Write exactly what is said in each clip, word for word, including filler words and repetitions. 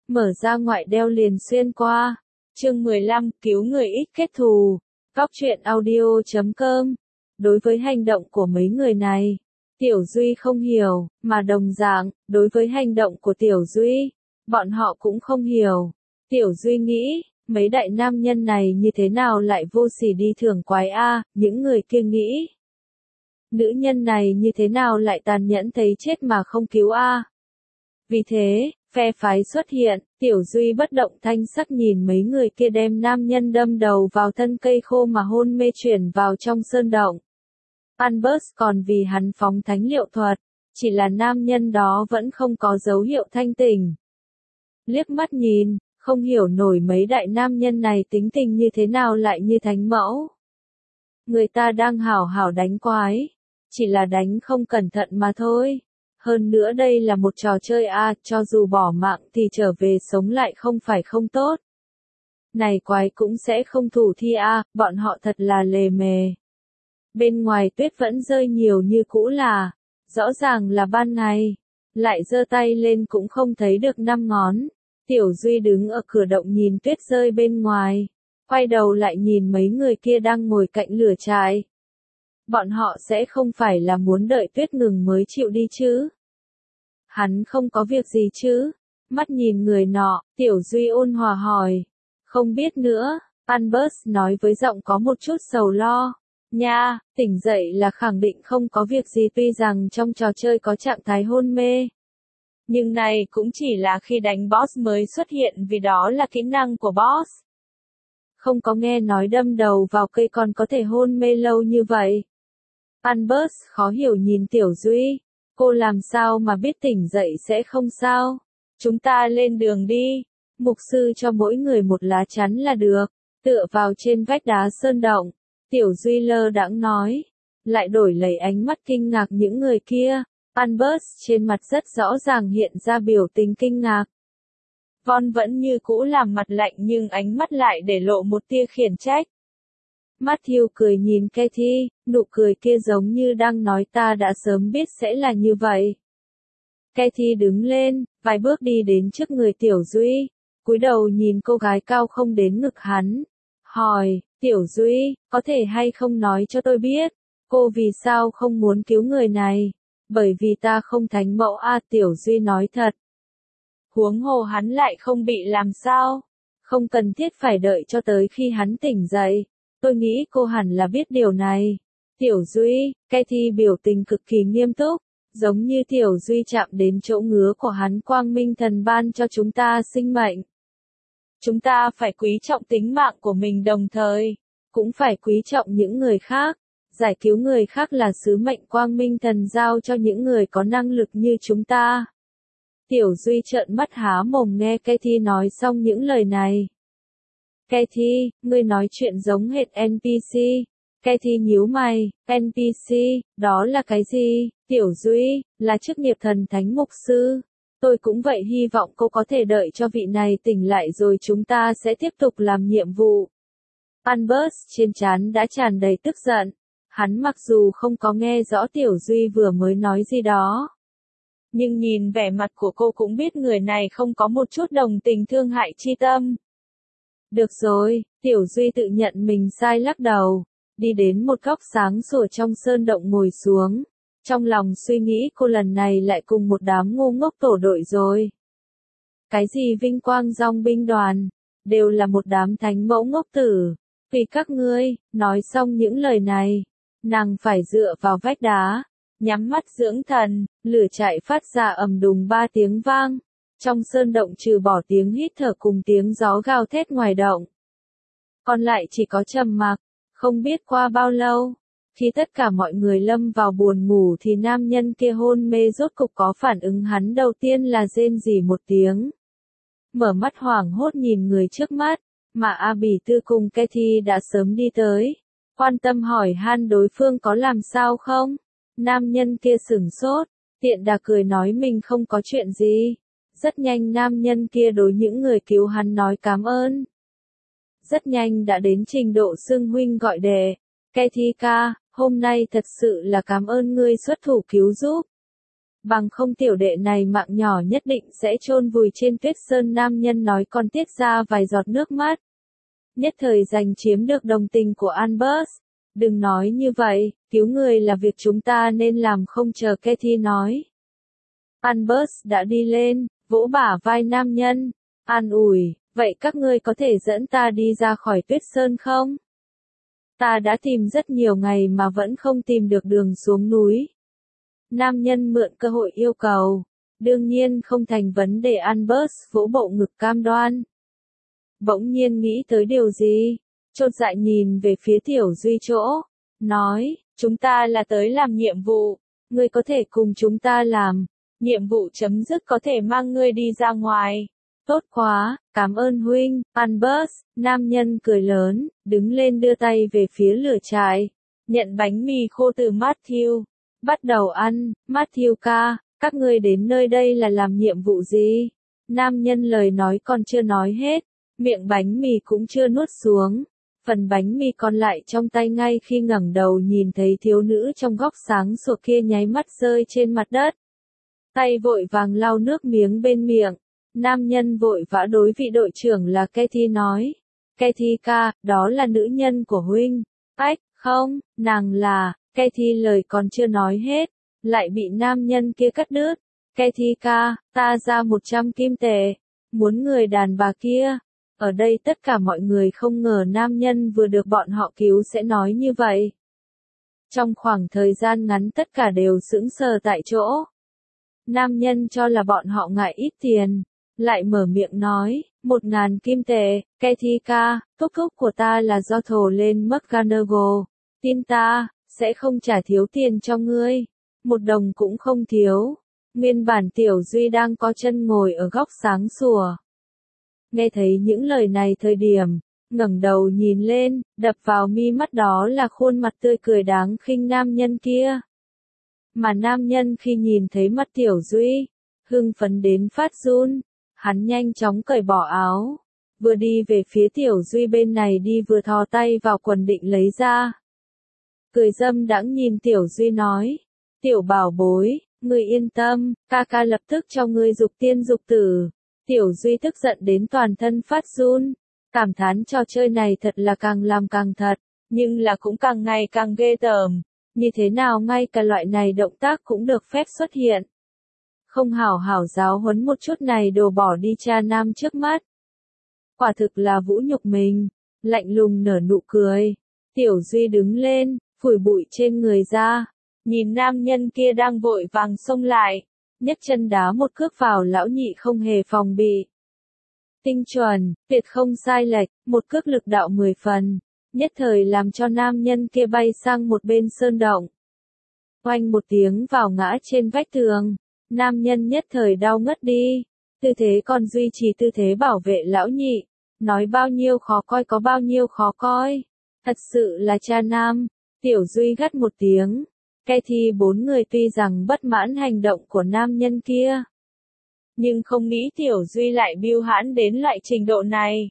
mở ra ngoại đeo liền xuyên qua. Chương mười lăm, cứu người ít kết thù. Góc truyện audio chấm com. Đối với hành động của mấy người này, Tiểu Duy không hiểu, mà đồng dạng, đối với hành động của Tiểu Duy, bọn họ cũng không hiểu. Tiểu Duy nghĩ, mấy đại nam nhân này như thế nào lại vô sỉ đi thưởng quái a, những người kia nghĩ. Nữ nhân này như thế nào lại tàn nhẫn thấy chết mà không cứu a. Vì thế, phe phái xuất hiện, Tiểu Duy bất động thanh sắc nhìn mấy người kia đem nam nhân đâm đầu vào thân cây khô mà hôn mê chuyển vào trong sơn động. Albert còn vì hắn phóng thánh liệu thuật, chỉ là nam nhân đó vẫn không có dấu hiệu thanh tỉnh. Liếc mắt nhìn, không hiểu nổi mấy đại nam nhân này tính tình như thế nào lại như thánh mẫu. Người ta đang hảo hảo đánh quái, chỉ là đánh không cẩn thận mà thôi. Hơn nữa đây là một trò chơi a, cho dù bỏ mạng thì trở về sống lại không phải không tốt. Này quái cũng sẽ không thủ thi a, bọn họ thật là lề mề. Bên ngoài tuyết vẫn rơi nhiều như cũ là, rõ ràng là ban ngày, lại giơ tay lên cũng không thấy được năm ngón. Tiểu Duy đứng ở cửa động nhìn tuyết rơi bên ngoài, quay đầu lại nhìn mấy người kia đang ngồi cạnh lửa trại. Bọn họ sẽ không phải là muốn đợi tuyết ngừng mới chịu đi chứ? Hắn không có việc gì chứ? Mắt nhìn người nọ, Tiểu Duy ôn hòa hỏi. Không biết nữa, Albert nói với giọng có một chút sầu lo. Nha, tỉnh dậy là khẳng định không có việc gì tuy rằng trong trò chơi có trạng thái hôn mê. Nhưng này cũng chỉ là khi đánh boss mới xuất hiện vì đó là kỹ năng của boss. Không có nghe nói đâm đầu vào cây còn có thể hôn mê lâu như vậy. Albert khó hiểu nhìn Tiểu Duy. Cô làm sao mà biết tỉnh dậy sẽ không sao? Chúng ta lên đường đi. Mục sư cho mỗi người một lá chắn là được. Tựa vào trên vách đá sơn động. Tiểu Duy lơ đãng nói. Lại đổi lấy ánh mắt kinh ngạc những người kia. Albert trên mặt rất rõ ràng hiện ra biểu tình kinh ngạc. Von vẫn như cũ làm mặt lạnh nhưng ánh mắt lại để lộ một tia khiển trách. Matthew cười nhìn Kathy, nụ cười kia giống như đang nói ta đã sớm biết sẽ là như vậy. Kathy đứng lên, vài bước đi đến trước người Tiểu Duy, cúi đầu nhìn cô gái cao không đến ngực hắn. Hỏi, Tiểu Duy, có thể hay không nói cho tôi biết, cô vì sao không muốn cứu người này? Bởi vì ta không thánh mẫu a, Tiểu Duy nói thật. Huống hồ hắn lại không bị làm sao? Không cần thiết phải đợi cho tới khi hắn tỉnh dậy. Tôi nghĩ cô hẳn là biết điều này. Tiểu Duy, Kathy biểu tình cực kỳ nghiêm túc, giống như Tiểu Duy chạm đến chỗ ngứa của hắn quang minh thần ban cho chúng ta sinh mệnh. Chúng ta phải quý trọng tính mạng của mình đồng thời, cũng phải quý trọng những người khác. Giải cứu người khác là sứ mệnh quang minh thần giao cho những người có năng lực như chúng ta. Tiểu Duy trợn mắt há mồm nghe Kathy nói xong những lời này. Kathy, ngươi nói chuyện giống hệt en pê xê. Kathy nhíu mày, en pê xê, đó là cái gì? Tiểu Duy, là chức nghiệp thần thánh mục sư. Tôi cũng vậy, hy vọng cô có thể đợi cho vị này tỉnh lại rồi chúng ta sẽ tiếp tục làm nhiệm vụ. Albert trên trán đã tràn đầy tức giận. Hắn mặc dù không có nghe rõ Tiểu Duy vừa mới nói gì đó. Nhưng nhìn vẻ mặt của cô cũng biết người này không có một chút đồng tình thương hại chi tâm. Được rồi, Tiểu Duy tự nhận mình sai lắc đầu, đi đến một góc sáng sủa trong sơn động ngồi xuống. Trong lòng suy nghĩ cô lần này lại cùng một đám ngu ngốc tổ đội rồi. Cái gì vinh quang dòng binh đoàn, đều là một đám thánh mẫu ngốc tử. Vì các ngươi, nói xong những lời này, nàng phải dựa vào vách đá, nhắm mắt dưỡng thần, lửa chạy phát ra ầm đùng ba tiếng vang. Trong sơn động trừ bỏ tiếng hít thở cùng tiếng gió gào thét ngoài động. Còn lại chỉ có trầm mặc, không biết qua bao lâu. Khi tất cả mọi người lâm vào buồn ngủ thì nam nhân kia hôn mê rốt cục có phản ứng, hắn đầu tiên là rên rỉ một tiếng. Mở mắt hoảng hốt nhìn người trước mắt, mà A Bỉ Tư cùng Kathy đã sớm đi tới. Quan tâm hỏi han đối phương có làm sao không? Nam nhân kia sửng sốt, tiện đà cười nói mình không có chuyện gì. Rất nhanh nam nhân kia đối những người cứu hắn nói cảm ơn. Rất nhanh đã đến trình độ xưng huynh gọi đệ. Kathy ca, hôm nay thật sự là cảm ơn ngươi xuất thủ cứu giúp. Bằng không tiểu đệ này mạng nhỏ nhất định sẽ chôn vùi trên tuyết sơn. Nam nhân nói còn tiết ra vài giọt nước mắt. Nhất thời giành chiếm được đồng tình của Albert. Đừng nói như vậy, cứu người là việc chúng ta nên làm, không chờ Kathy nói. Albert đã đi lên, vỗ bả vai nam nhân, an ủi, vậy các ngươi có thể dẫn ta đi ra khỏi tuyết sơn không? Ta đã tìm rất nhiều ngày mà vẫn không tìm được đường xuống núi. Nam nhân mượn cơ hội yêu cầu. Đương nhiên không thành vấn đề. Albert vỗ bộ ngực cam đoan. Bỗng nhiên nghĩ tới điều gì, chột dạ nhìn về phía Tiểu Duy chỗ, nói, chúng ta là tới làm nhiệm vụ, ngươi có thể cùng chúng ta làm, nhiệm vụ chấm dứt có thể mang ngươi đi ra ngoài. Tốt quá, cảm ơn huynh. Albert, nam nhân cười lớn, đứng lên đưa tay về phía lửa trại, nhận bánh mì khô từ Matthew, bắt đầu ăn. Matthew ca, các ngươi đến nơi đây là làm nhiệm vụ gì? Nam nhân lời nói còn chưa nói hết, miệng bánh mì cũng chưa nuốt xuống. Phần bánh mì còn lại trong tay ngay khi ngẩng đầu nhìn thấy thiếu nữ trong góc sáng sủa kia nháy mắt rơi trên mặt đất. Tay vội vàng lau nước miếng bên miệng. Nam nhân vội vã đối vị đội trưởng là Kathy nói. Kathy ca, đó là nữ nhân của huynh. Ách, không, nàng là, Kathy lời còn chưa nói hết, lại bị nam nhân kia cắt đứt. Kathy ca, ta ra một trăm kim tệ, muốn người đàn bà kia. Ở đây tất cả mọi người không ngờ nam nhân vừa được bọn họ cứu sẽ nói như vậy. Trong khoảng thời gian ngắn tất cả đều sững sờ tại chỗ. Nam nhân cho là bọn họ ngại ít tiền, lại mở miệng nói, một ngàn kim tệ. Kathy ca, thúc thúc của ta là do thổ lên McGonagall, tin ta, sẽ không trả thiếu tiền cho ngươi, một đồng cũng không thiếu. Nguyên bản Tiểu Duy đang có chân ngồi ở góc sáng sủa. Nghe thấy những lời này thời điểm, ngẩng đầu nhìn lên, đập vào mi mắt đó là khuôn mặt tươi cười đáng khinh nam nhân kia. Mà nam nhân khi nhìn thấy mắt Tiểu Duy, hưng phấn đến phát run, hắn nhanh chóng cởi bỏ áo, vừa đi về phía Tiểu Duy bên này đi vừa thò tay vào quần định lấy ra. Cười dâm đãng nhìn Tiểu Duy nói, tiểu bảo bối, ngươi yên tâm, ca ca lập tức cho ngươi dục tiên dục tử. Tiểu Duy tức giận đến toàn thân phát run, cảm thán trò chơi này thật là càng làm càng thật, nhưng là cũng càng ngày càng ghê tởm. Như thế nào ngay cả loại này động tác cũng được phép xuất hiện. Không hảo hảo giáo huấn một chút này đồ bỏ đi cha nam trước mắt. Quả thực là vũ nhục mình, lạnh lùng nở nụ cười. Tiểu Duy đứng lên, phủi bụi trên người ra, nhìn nam nhân kia đang vội vàng xông lại, nhấc chân đá một cước vào lão nhị không hề phòng bị. Tinh chuẩn, tuyệt không sai lệch, một cước lực đạo mười phần, nhất thời làm cho nam nhân kia bay sang một bên sơn động. Oanh một tiếng vào ngã trên vách tường, nam nhân nhất thời đau ngất đi, tư thế còn duy trì tư thế bảo vệ lão nhị, nói bao nhiêu khó coi có bao nhiêu khó coi, thật sự là cha nam. Tiểu Duy gắt một tiếng. Kathy bốn người tuy rằng bất mãn hành động của nam nhân kia, nhưng không nghĩ Tiểu Duy lại bưu hãn đến loại trình độ này.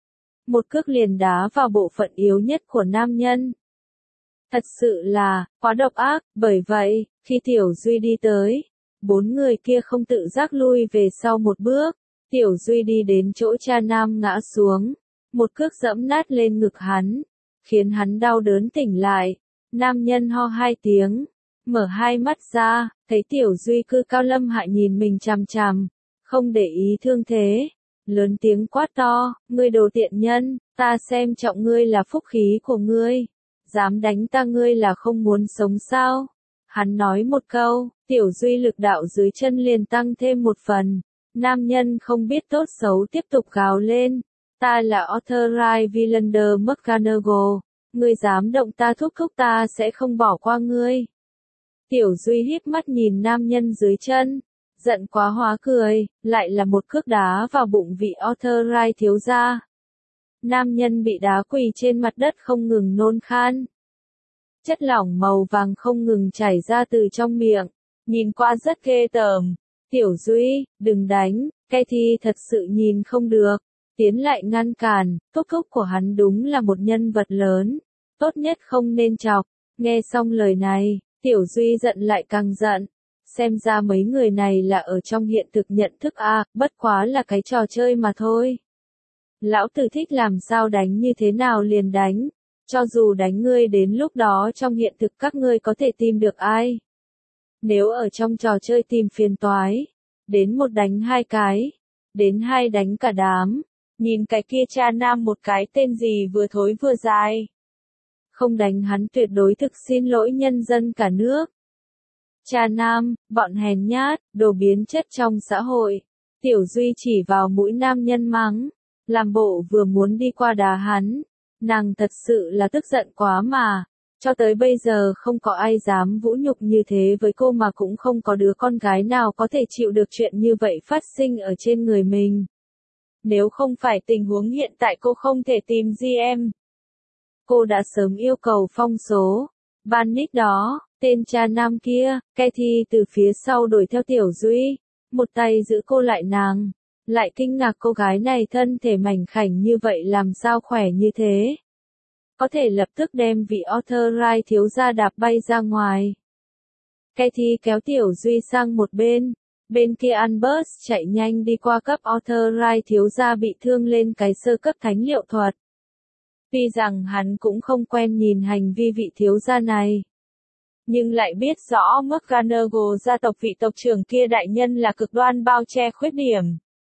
Một cước liền đá vào bộ phận yếu nhất của nam nhân. Thật sự là, quá độc ác, bởi vậy, khi Tiểu Duy đi tới, bốn người kia không tự giác lui về sau một bước. Tiểu Duy đi đến chỗ cha nam ngã xuống, một cước dẫm nát lên ngực hắn, khiến hắn đau đớn tỉnh lại. Nam nhân ho hai tiếng, mở hai mắt ra, thấy Tiểu Duy cư cao lâm hạ nhìn mình chằm chằm, không để ý thương thế, lớn tiếng quát to, ngươi đồ tiện nhân, ta xem trọng ngươi là phúc khí của ngươi, dám đánh ta ngươi là không muốn sống sao? Hắn nói một câu, Tiểu Duy lực đạo dưới chân liền tăng thêm một phần, nam nhân không biết tốt xấu tiếp tục gào lên, ta là Arthur Ray Villander McGonagall. Ngươi dám động ta thúc thúc ta sẽ không bỏ qua ngươi. Tiểu Duy híp mắt nhìn nam nhân dưới chân, giận quá hóa cười, lại là một cước đá vào bụng vị Arthur Ray thiếu gia. Nam nhân bị đá quỳ trên mặt đất không ngừng nôn khan. Chất lỏng màu vàng không ngừng chảy ra từ trong miệng, nhìn qua rất ghê tởm. Tiểu Duy, đừng đánh, Kathy thật sự nhìn không được. Tiến lại ngăn cản, thúc thúc của hắn đúng là một nhân vật lớn, tốt nhất không nên chọc. Nghe xong lời này, Tiểu Duy giận lại càng giận, xem ra mấy người này là ở trong hiện thực nhận thức a, bất quá là cái trò chơi mà thôi. Lão tử thích làm sao đánh như thế nào liền đánh, cho dù đánh ngươi đến lúc đó trong hiện thực các ngươi có thể tìm được ai. Nếu ở trong trò chơi tìm phiền toái, đến một đánh hai cái, đến hai đánh cả đám, nhìn cái kia cha nam một cái tên gì vừa thối vừa dài. Không đánh hắn tuyệt đối thực xin lỗi nhân dân cả nước. Cha nam, bọn hèn nhát, đồ biến chất trong xã hội. Tiểu Duy chỉ vào mũi nam nhân mắng, làm bộ vừa muốn đi qua đá hắn. Nàng thật sự là tức giận quá mà. Cho tới bây giờ không có ai dám vũ nhục như thế với cô mà cũng không có đứa con gái nào có thể chịu được chuyện như vậy phát sinh ở trên người mình. Nếu không phải tình huống hiện tại cô không thể tìm giê em. Cô đã sớm yêu cầu phong số. Ban nít đó, tên cha nam kia, Cathy từ phía sau đuổi theo Tiểu Duy. Một tay giữ cô lại nàng. Lại kinh ngạc cô gái này thân thể mảnh khảnh như vậy làm sao khỏe như thế. Có thể lập tức đem vị Arthur Wright thiếu gia đạp bay ra ngoài. Cathy kéo Tiểu Duy sang một bên. Bên kia Albert chạy nhanh đi qua cấp Arthur Wright thiếu gia bị thương lên cái sơ cấp thánh liệu thuật. Tuy rằng hắn cũng không quen nhìn hành vi vị thiếu gia này. Nhưng lại biết rõ McGonagall gia tộc vị tộc trưởng kia đại nhân là cực đoan bao che khuyết điểm.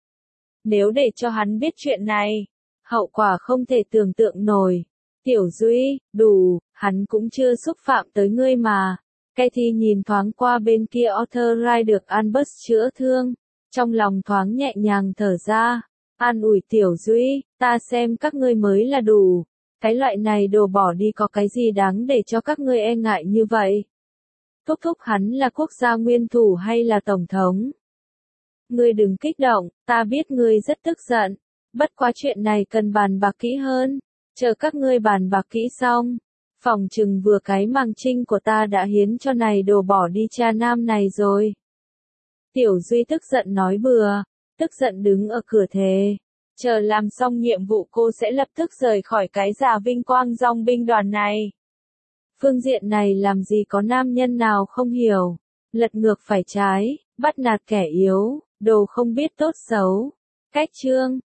Nếu để cho hắn biết chuyện này, hậu quả không thể tưởng tượng nổi. Tiểu Duy, đủ, hắn cũng chưa xúc phạm tới ngươi mà. Cathy nhìn thoáng qua bên kia Arthur Wright được Albert chữa thương. Trong lòng thoáng nhẹ nhàng thở ra. An ủi Tiểu Duy, ta xem các ngươi mới là đủ. Cái loại này đồ bỏ đi có cái gì đáng để cho các ngươi e ngại như vậy. Thúc thúc hắn là quốc gia nguyên thủ hay là tổng thống? Ngươi đừng kích động, ta biết ngươi rất tức giận. Bất quá chuyện này cần bàn bạc kỹ hơn. Chờ các ngươi bàn bạc kỹ xong. Phòng trừng vừa cái màng trinh của ta đã hiến cho này đồ bỏ đi cha nam này rồi. Tiểu Duy tức giận nói bừa. Tức giận đứng ở cửa thề. Chờ làm xong nhiệm vụ cô sẽ lập tức rời khỏi cái già vinh quang dòng binh đoàn này. Phương diện này làm gì có nam nhân nào không hiểu. Lật ngược phải trái, bắt nạt kẻ yếu, đồ không biết tốt xấu. Cách chương.